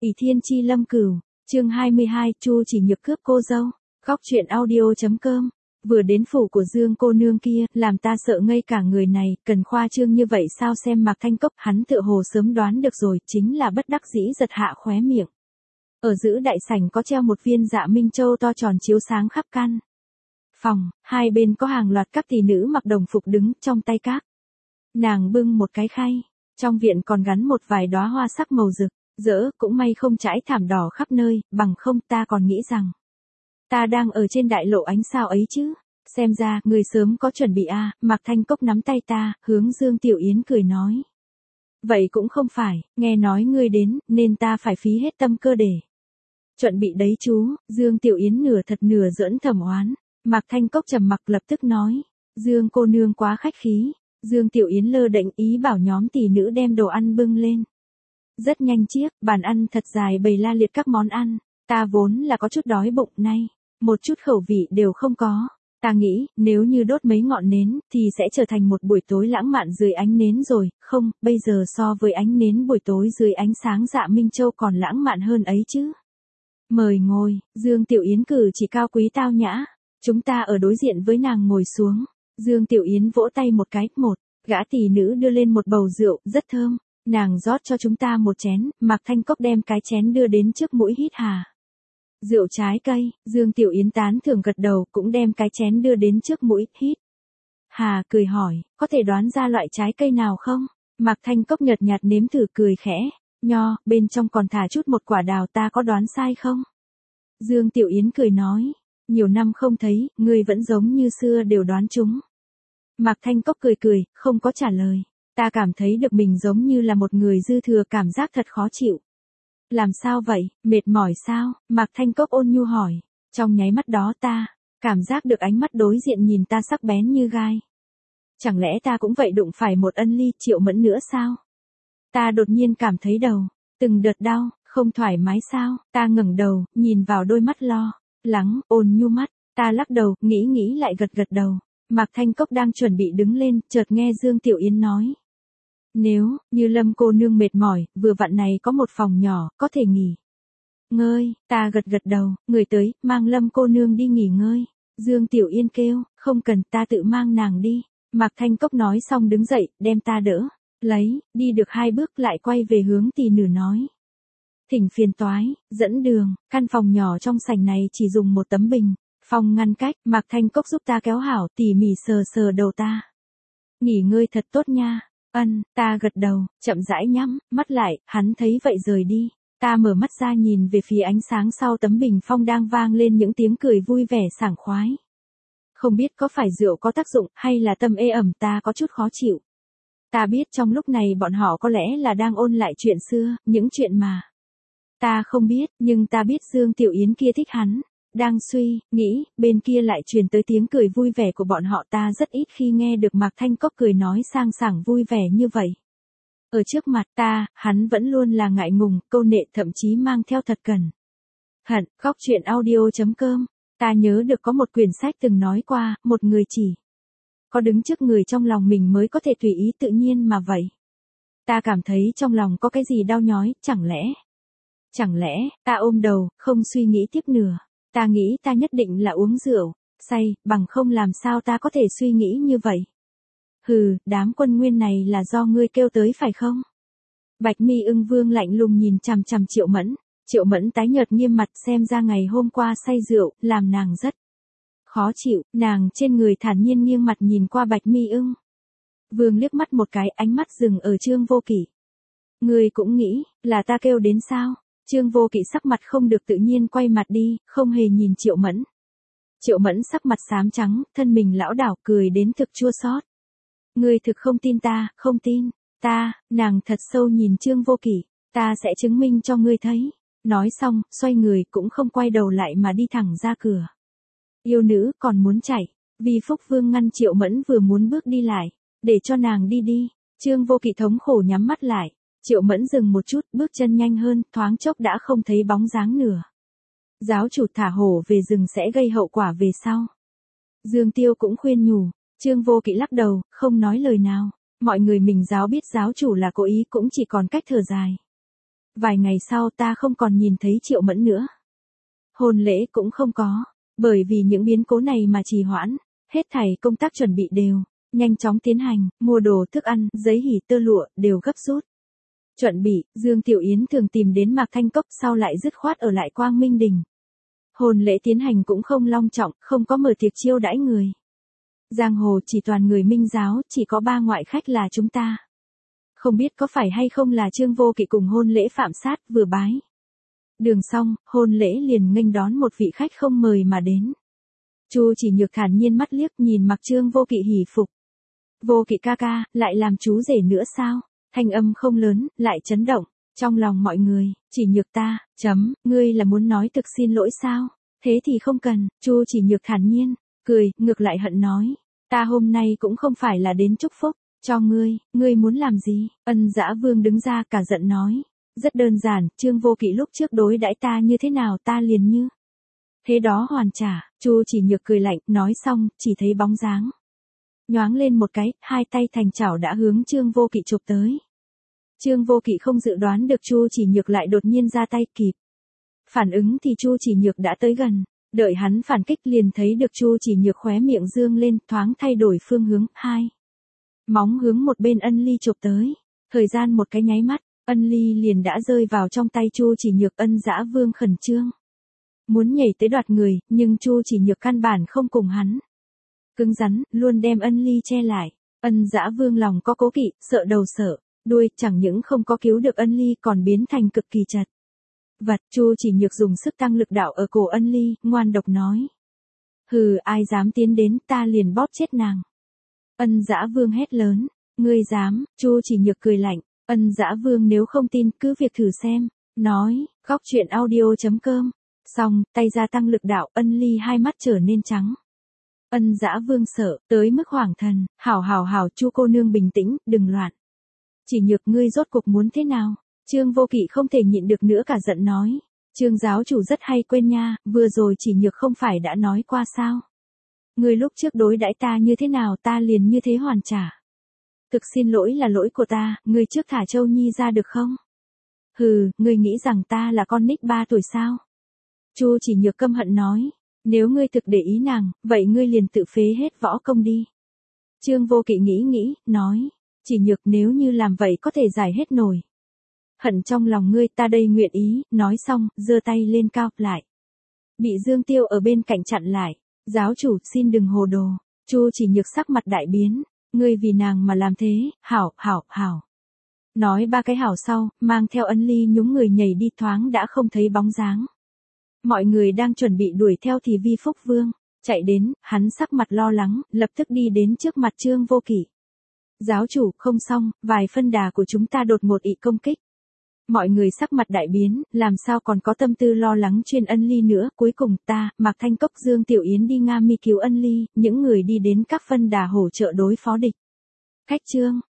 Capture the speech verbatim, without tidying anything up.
ỷ thiên chi lâm cửu, chương hai mươi hai, Chu Chỉ Nhược cướp cô dâu. Góc truyện audio chấm com. Vừa đến phủ của Dương cô nương kia, làm ta sợ ngây cả người này, cần khoa trương như vậy sao? Xem Mạc Thanh Cốc, hắn tựa hồ sớm đoán được rồi, chính là bất đắc dĩ giật hạ khóe miệng. Ở giữa đại sảnh có treo một viên Dạ Minh Châu to tròn chiếu sáng khắp căn phòng, hai bên có hàng loạt các tỷ nữ mặc đồng phục đứng, trong tay các nàng bưng một cái khay, trong viện còn gắn một vài đóa hoa sắc màu rực rỡ, cũng may không trải thảm đỏ khắp nơi, bằng không ta còn nghĩ rằng ta đang ở trên đại lộ ánh sao ấy chứ. Xem ra, người sớm có chuẩn bị a. À. Mạc Thanh Cốc nắm tay ta, hướng Dương Tiểu Yến cười nói. Vậy cũng không phải, nghe nói ngươi đến, nên ta phải phí hết tâm cơ để chuẩn bị đấy chú. Dương Tiểu Yến nửa thật nửa giỡn thầm oán. Mạc Thanh Cốc trầm mặc lập tức nói. Dương cô nương quá khách khí. Dương Tiểu Yến lơ đễnh ý bảo nhóm tỷ nữ đem đồ ăn bưng lên. Rất nhanh chiếc, bàn ăn thật dài bày la liệt các món ăn. Ta vốn là có chút đói bụng nay, một chút khẩu vị đều không có. Ta nghĩ, nếu như đốt mấy ngọn nến, thì sẽ trở thành một buổi tối lãng mạn dưới ánh nến rồi, không, bây giờ so với ánh nến buổi tối dưới ánh sáng Dạ Minh Châu còn lãng mạn hơn ấy chứ. Mời ngồi, Dương Tiểu Yến cử chỉ cao quý tao nhã, chúng ta ở đối diện với nàng ngồi xuống. Dương Tiểu Yến vỗ tay một cái, một, gã tỷ nữ đưa lên một bầu rượu, rất thơm, nàng rót cho chúng ta một chén, Mạc Thanh Cốc đem cái chén đưa đến trước mũi hít hà. Rượu trái cây, Dương Tiểu Yến tán thưởng gật đầu, cũng đem cái chén đưa đến trước mũi, hít. Hà cười hỏi, có thể đoán ra loại trái cây nào không? Mạc Thanh Cốc nhợt nhạt nếm thử cười khẽ, nho, bên trong còn thả chút một quả đào, ta có đoán sai không? Dương Tiểu Yến cười nói, nhiều năm không thấy, ngươi vẫn giống như xưa đều đoán chúng. Mạc Thanh Cốc cười cười, không có trả lời, ta cảm thấy được mình giống như là một người dư thừa, cảm giác thật khó chịu. Làm sao vậy, mệt mỏi sao? Mạc Thanh Cốc ôn nhu hỏi. Trong nháy mắt đó ta cảm giác được ánh mắt đối diện nhìn ta sắc bén như gai. Chẳng lẽ ta cũng vậy đụng phải một ân ly Triệu Mẫn nữa sao? Ta đột nhiên cảm thấy đầu từng đợt đau, không thoải mái sao? Ta ngẩng đầu, nhìn vào đôi mắt lo lắng, ôn nhu mắt, ta lắc đầu, nghĩ nghĩ lại gật gật đầu. Mạc Thanh Cốc đang chuẩn bị đứng lên, chợt nghe Dương Tiểu Yến nói. Nếu như Lâm cô nương mệt mỏi, vừa vặn này có một phòng nhỏ, có thể nghỉ ngơi. Ta gật gật đầu, người tới, mang Lâm cô nương đi nghỉ ngơi. Dương Tiểu Yên kêu, không cần, ta tự mang nàng đi. Mạc Thanh Cốc nói xong đứng dậy, đem ta đỡ lấy, đi được hai bước lại quay về hướng tỷ nữ nói. Thỉnh phiền toái, dẫn đường. Căn phòng nhỏ trong sảnh này chỉ dùng một tấm bình phong ngăn cách. Mạc Thanh Cốc giúp ta kéo hảo, tỉ mỉ sờ sờ đầu ta. Nghỉ ngơi thật tốt nha. Ân, ta gật đầu, chậm rãi nhắm mắt lại, hắn thấy vậy rời đi. Ta mở mắt ra nhìn về phía ánh sáng sau tấm bình phong đang vang lên những tiếng cười vui vẻ sảng khoái. Không biết có phải rượu có tác dụng hay là tâm ê ẩm, ta có chút khó chịu. Ta biết trong lúc này bọn họ có lẽ là đang ôn lại chuyện xưa, những chuyện mà ta không biết, nhưng ta biết Dương Tiểu Yến kia thích hắn. Đang suy nghĩ, bên kia lại truyền tới tiếng cười vui vẻ của bọn họ. Ta rất ít khi nghe được Mạc Thanh Cốc cười nói sang sảng vui vẻ như vậy. Ở trước mặt ta, hắn vẫn luôn là ngại ngùng, câu nệ, thậm chí mang theo thật cẩn thận. Góc truyện audio chấm com. Ta nhớ được có một quyển sách từng nói qua, một người chỉ có đứng trước người trong lòng mình mới có thể tùy ý tự nhiên mà vậy. Ta cảm thấy trong lòng có cái gì đau nhói, chẳng lẽ, chẳng lẽ, ta ôm đầu, không suy nghĩ tiếp nữa. Ta nghĩ ta nhất định là uống rượu say, bằng không làm sao ta có thể suy nghĩ như vậy. Hừ, đám quân nguyên này là do ngươi kêu tới phải không? Bạch Mi Ưng Vương lạnh lùng nhìn chằm chằm Triệu Mẫn. Triệu Mẫn tái nhợt nghiêm mặt, xem ra ngày hôm qua say rượu, làm nàng rất khó chịu. Nàng trên người thản nhiên nghiêng mặt nhìn qua Bạch Mi Ưng Vương liếc mắt một cái, ánh mắt dừng ở Trương Vô Kỵ. Ngươi cũng nghĩ là ta kêu đến sao? Trương Vô Kỵ sắc mặt không được tự nhiên quay mặt đi, không hề nhìn Triệu Mẫn. Triệu Mẫn sắc mặt xám trắng, thân mình lão đảo, cười đến thực chua xót. Ngươi thực không tin ta, không tin ta? Nàng thật sâu nhìn Trương Vô Kỵ, ta sẽ chứng minh cho ngươi thấy. Nói xong, xoay người cũng không quay đầu lại mà đi thẳng ra cửa. Yêu nữ còn muốn chạy, vì Phúc Vương ngăn Triệu Mẫn vừa muốn bước đi lại, để cho nàng đi đi. Trương Vô Kỵ thống khổ nhắm mắt lại. Triệu Mẫn dừng một chút, bước chân nhanh hơn, thoáng chốc đã không thấy bóng dáng nữa. Giáo chủ thả hổ về rừng sẽ gây hậu quả về sau. Dương Tiêu cũng khuyên nhủ. Trương Vô Kỵ lắc đầu, không nói lời nào. Mọi người mình giáo biết giáo chủ là cố ý cũng chỉ còn cách thở dài. Vài ngày sau ta không còn nhìn thấy Triệu Mẫn nữa. Hôn lễ cũng không có, bởi vì những biến cố này mà trì hoãn, hết thảy công tác chuẩn bị đều, nhanh chóng tiến hành, mua đồ thức ăn, giấy hỉ tơ lụa, đều gấp rút. Chuẩn bị, Dương Tiểu Yến thường tìm đến Mạc Thanh Cốc sau lại dứt khoát ở lại Quang Minh Đình. Hôn lễ tiến hành cũng không long trọng, không có mở tiệc chiêu đãi người. Giang hồ chỉ toàn người Minh giáo, chỉ có ba ngoại khách là chúng ta. Không biết có phải hay không là Trương Vô Kỵ cùng hôn lễ phạm sát vừa bái. Đường xong, hôn lễ liền nghênh đón một vị khách không mời mà đến. Chu Chỉ Nhược thản nhiên mắt liếc nhìn mặc Trương Vô Kỵ hỉ phục. Vô Kỵ ca ca, lại làm chú rể nữa sao? Thanh âm không lớn, lại chấn động. Trong lòng mọi người, Chỉ Nhược ta, chấm, ngươi là muốn nói thực xin lỗi sao? Thế thì không cần, Chu Chỉ Nhược thản nhiên, cười, ngược lại hận nói. Ta hôm nay cũng không phải là đến chúc phúc, cho ngươi, ngươi muốn làm gì? Ân Dã Vương đứng ra cả giận nói. Rất đơn giản, Trương Vô Kỵ lúc trước đối đãi ta như thế nào ta liền như. Thế đó hoàn trả, Chu Chỉ Nhược cười lạnh, nói xong, chỉ thấy bóng dáng. Nhoáng lên một cái, hai tay thành chảo đã hướng Trương Vô Kỵ chụp tới. Trương Vô Kỵ không dự đoán được Chu Chỉ Nhược lại đột nhiên ra tay kịp. Phản ứng thì Chu Chỉ Nhược đã tới gần, đợi hắn phản kích liền thấy được Chu Chỉ Nhược khóe miệng dương lên, thoáng thay đổi phương hướng, hai. Móng hướng một bên Ân Ly chụp tới, thời gian một cái nháy mắt, Ân Ly liền đã rơi vào trong tay Chu Chỉ Nhược. Ân Dã Vương khẩn trương, muốn nhảy tới đoạt người, nhưng Chu Chỉ Nhược căn bản không cùng hắn. Cứng rắn, luôn đem Ân Ly che lại. Ân Dã Vương lòng có cố kỵ, sợ đầu sợ đuôi, chẳng những không có cứu được Ân Ly còn biến thành cực kỳ chật vật. Chu Chỉ Nhược dùng sức tăng lực đạo ở cổ Ân Ly, ngoan độc nói. Hừ, ai dám tiến đến, ta liền bóp chết nàng. Ân Dã Vương hét lớn, ngươi dám? Chu Chỉ Nhược cười lạnh. Ân Dã Vương nếu không tin, cứ việc thử xem. Nói, góc truyện audio chấm com. Xong, tay ra tăng lực đạo, Ân Ly hai mắt trở nên trắng. Ân Dã Vương sợ, tới mức hoảng thần, hảo hảo hảo, Chu cô nương bình tĩnh, đừng loạn. Chỉ Nhược ngươi rốt cuộc muốn thế nào? Trương Vô Kỵ không thể nhịn được nữa cả giận nói. Trương giáo chủ rất hay quên nha, vừa rồi Chỉ Nhược không phải đã nói qua sao? Ngươi lúc trước đối đãi ta như thế nào ta liền như thế hoàn trả. Thực xin lỗi là lỗi của ta, ngươi trước thả Châu Nhi ra được không? Hừ, ngươi nghĩ rằng ta là con nít ba tuổi sao? Chu Chỉ Nhược căm hận nói. Nếu ngươi thực để ý nàng, vậy ngươi liền tự phế hết võ công đi. Trương Vô Kỵ nghĩ nghĩ, nói. Chỉ Nhược nếu như làm vậy có thể giải hết nổi hận trong lòng ngươi, ta đây nguyện ý. Nói xong, giơ tay lên cao, lại. Bị Dương Tiêu ở bên cạnh chặn lại. Giáo chủ, xin đừng hồ đồ. Chu Chỉ Nhược sắc mặt đại biến. Ngươi vì nàng mà làm thế, hảo, hảo, hảo. Nói ba cái hảo sau, mang theo Ân Ly nhúng người nhảy đi, thoáng đã không thấy bóng dáng. Mọi người đang chuẩn bị đuổi theo thì Vi Phúc Vương chạy đến, hắn sắc mặt lo lắng, lập tức đi đến trước mặt Trương Vô Kỵ. Giáo chủ, không xong, vài phân đà của chúng ta đột ngột ị công kích. Mọi người sắc mặt đại biến, làm sao còn có tâm tư lo lắng chuyên Ân Ly nữa. Cuối cùng ta, Mạc Thanh Cốc, Dương Tiểu Yến đi Nga Mi cứu Ân Ly, những người đi đến các phân đà hỗ trợ đối phó địch. Cách chương